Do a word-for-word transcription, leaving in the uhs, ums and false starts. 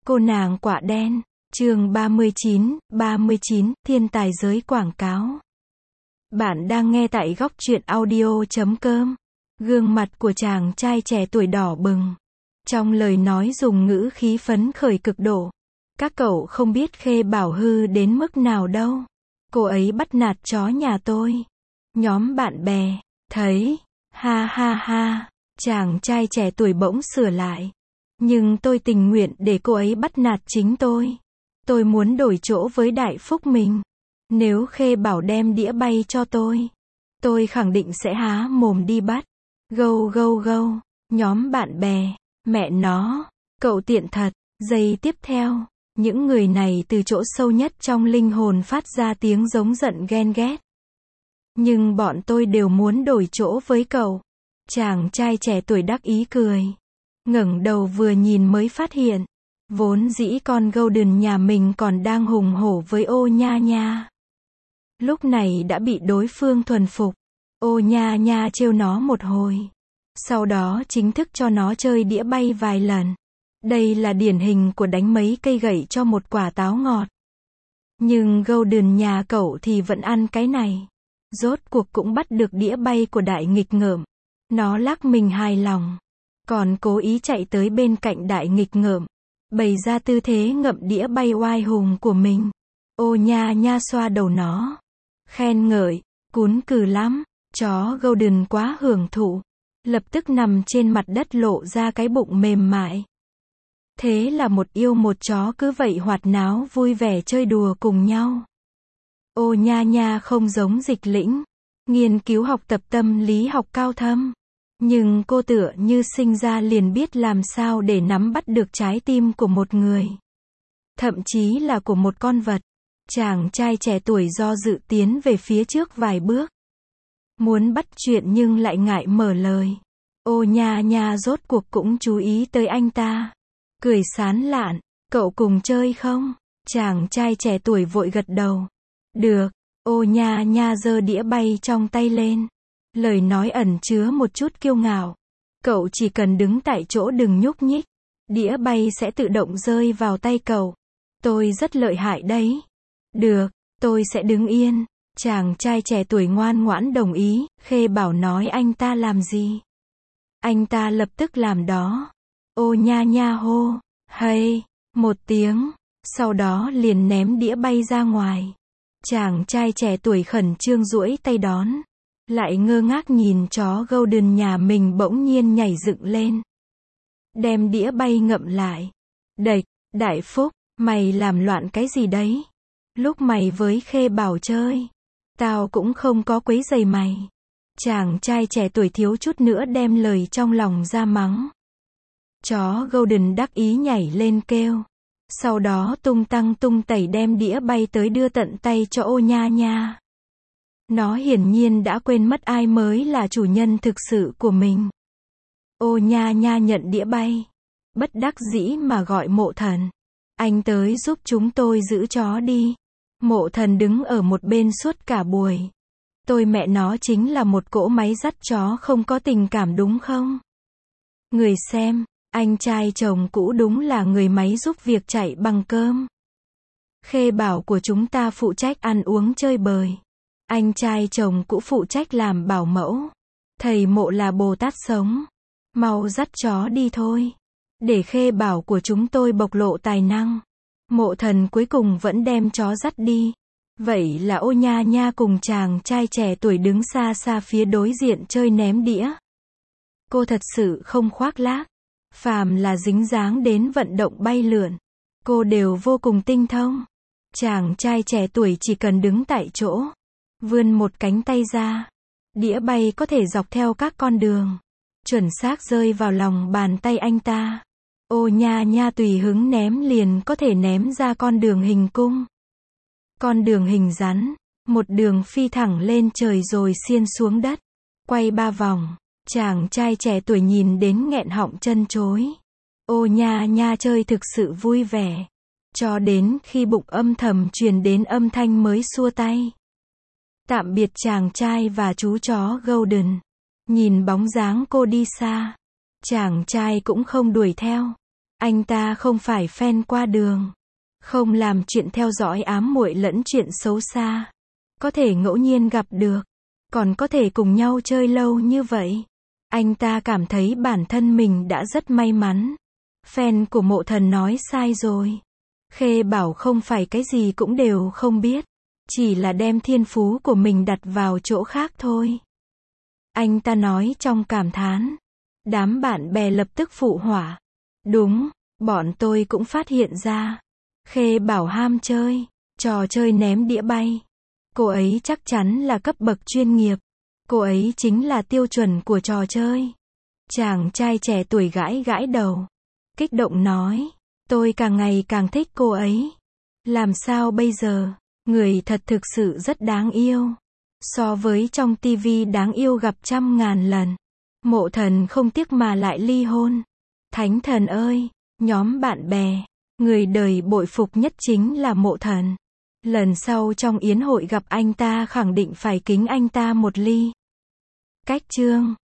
Cô nàng quả đen, chương ba mươi chín, ba mươi chín, thiên tài giới quảng cáo. Bạn đang nghe tại góc truyện audio chấm com. Gương mặt của chàng trai trẻ tuổi đỏ bừng. Trong lời nói dùng ngữ khí phấn khởi cực độ. Các cậu không biết Khê Bảo hư đến mức nào đâu. Cô ấy bắt nạt chó nhà tôi. Nhóm bạn bè, thấy, ha ha ha, chàng trai trẻ tuổi bỗng sửa lại. Nhưng tôi tình nguyện để cô ấy bắt nạt chính tôi. Tôi muốn đổi chỗ với Đại Phúc mình. Nếu Khê Bảo đem đĩa bay cho tôi, tôi khẳng định sẽ há mồm đi bắt. Gâu gâu gâu, nhóm bạn bè, mẹ nó, cậu tiện thật. Giây tiếp theo, những người này từ chỗ sâu nhất trong linh hồn phát ra tiếng giống giận ghen ghét. Nhưng bọn tôi đều muốn đổi chỗ với cậu. Chàng trai trẻ tuổi đắc ý cười. Ngẩng đầu vừa nhìn mới phát hiện, vốn dĩ con Golden nhà mình còn đang hùng hổ với Ô Nha Nha. Lúc này đã bị đối phương thuần phục. Ô Nha Nha trêu nó một hồi. Sau đó chính thức cho nó chơi đĩa bay vài lần. Đây là điển hình của đánh mấy cây gậy cho một quả táo ngọt. Nhưng Golden nhà cậu thì vẫn ăn cái này. Rốt cuộc cũng bắt được đĩa bay của đại nghịch ngợm. Nó lắc mình hài lòng. Còn cố ý chạy tới bên cạnh đại nghịch ngợm, bày ra tư thế ngậm đĩa bay oai hùng của mình. Ô Nha Nha xoa đầu nó, khen ngợi, cún cừ lắm, chó Golden quá hưởng thụ, lập tức nằm trên mặt đất lộ ra cái bụng mềm mại. Thế là một yêu một chó cứ vậy hoạt náo vui vẻ chơi đùa cùng nhau. Ô Nha Nha không giống Dịch Lĩnh, nghiên cứu học tập tâm lý học cao thâm. Nhưng cô tựa như sinh ra liền biết làm sao để nắm bắt được trái tim của một người. Thậm chí là của một con vật. Chàng trai trẻ tuổi do dự tiến về phía trước vài bước. Muốn bắt chuyện nhưng lại ngại mở lời. Ô Nha Nha rốt cuộc cũng chú ý tới anh ta. Cười sán lạn, cậu cùng chơi không? Chàng trai trẻ tuổi vội gật đầu. Được, Ô Nha Nha giơ đĩa bay trong tay lên. Lời nói ẩn chứa một chút kiêu ngạo. Cậu chỉ cần đứng tại chỗ đừng nhúc nhích. Đĩa bay sẽ tự động rơi vào tay cậu. Tôi rất lợi hại đấy. Được, tôi sẽ đứng yên. Chàng trai trẻ tuổi ngoan ngoãn đồng ý. Khê Bảo nói anh ta làm gì, anh ta lập tức làm đó. Ô Nha Nha hô, hay, một tiếng. Sau đó liền ném đĩa bay ra ngoài. Chàng trai trẻ tuổi khẩn trương duỗi tay đón. Lại ngơ ngác nhìn chó Golden nhà mình bỗng nhiên nhảy dựng lên. Đem đĩa bay ngậm lại. Đệch, Đại Phúc, mày làm loạn cái gì đấy? Lúc mày với Khê Bảo chơi, tao cũng không có quấy rầy mày. Chàng trai trẻ tuổi thiếu chút nữa đem lời trong lòng ra mắng. Chó Golden đắc ý nhảy lên kêu. Sau đó tung tăng tung tẩy đem đĩa bay tới đưa tận tay cho Ô Nha Nha. Nó hiển nhiên đã quên mất ai mới là chủ nhân thực sự của mình. Ô Nha Nha nhận đĩa bay. Bất đắc dĩ mà gọi Mộ Thần. Anh tới giúp chúng tôi giữ chó đi. Mộ Thần đứng ở một bên suốt cả buổi. Tôi mẹ nó chính là một cỗ máy dắt chó không có tình cảm đúng không? Người xem, anh trai chồng cũ đúng là người máy giúp việc chạy bằng cơm. Khê Bảo của chúng ta phụ trách ăn uống chơi bời. Anh trai chồng cũ phụ trách làm bảo mẫu. Thầy Mộ là Bồ Tát sống. Mau dắt chó đi thôi. Để Khê Bảo của chúng tôi bộc lộ tài năng. Mộ Thần cuối cùng vẫn đem chó dắt đi. Vậy là Ô Nha Nha cùng chàng trai trẻ tuổi đứng xa xa phía đối diện chơi ném đĩa. Cô thật sự không khoác lác. Phàm là dính dáng đến vận động bay lượn, cô đều vô cùng tinh thông. Chàng trai trẻ tuổi chỉ cần đứng tại chỗ, vươn một cánh tay ra, đĩa bay có thể dọc theo các con đường, chuẩn xác rơi vào lòng bàn tay anh ta. Ô Nha Nha tùy hứng ném liền có thể ném ra con đường hình cung, con đường hình rắn, một đường phi thẳng lên trời rồi xiên xuống đất, quay ba vòng. Chàng trai trẻ tuổi nhìn đến nghẹn họng chân chối. Ô Nha Nha chơi thực sự vui vẻ. Cho đến khi bụng âm thầm truyền đến âm thanh mới xua tay. Tạm biệt chàng trai và chú chó Golden. Nhìn bóng dáng cô đi xa. Chàng trai cũng không đuổi theo. Anh ta không phải fan qua đường. Không làm chuyện theo dõi ám muội lẫn chuyện xấu xa. Có thể ngẫu nhiên gặp được. Còn có thể cùng nhau chơi lâu như vậy. Anh ta cảm thấy bản thân mình đã rất may mắn. Fan của Mộ Thần nói sai rồi. Khê Bảo không phải cái gì cũng đều không biết. Chỉ là đem thiên phú của mình đặt vào chỗ khác thôi. Anh ta nói trong cảm thán. Đám bạn bè lập tức phụ họa. Đúng, bọn tôi cũng phát hiện ra. Khê Bảo ham chơi. Trò chơi ném đĩa bay. Cô ấy chắc chắn là cấp bậc chuyên nghiệp. Cô ấy chính là tiêu chuẩn của trò chơi. Chàng trai trẻ tuổi gãi gãi đầu. Kích động nói. Tôi càng ngày càng thích cô ấy. Làm sao bây giờ? Người thật thực sự rất đáng yêu. So với trong tivi đáng yêu gặp trăm ngàn lần. Mộ Thần không tiếc mà lại ly hôn. Thánh thần ơi, nhóm bạn bè, người đời bội phục nhất chính là Mộ Thần. Lần sau trong yến hội gặp anh ta khẳng định phải kính anh ta một ly. Cách chương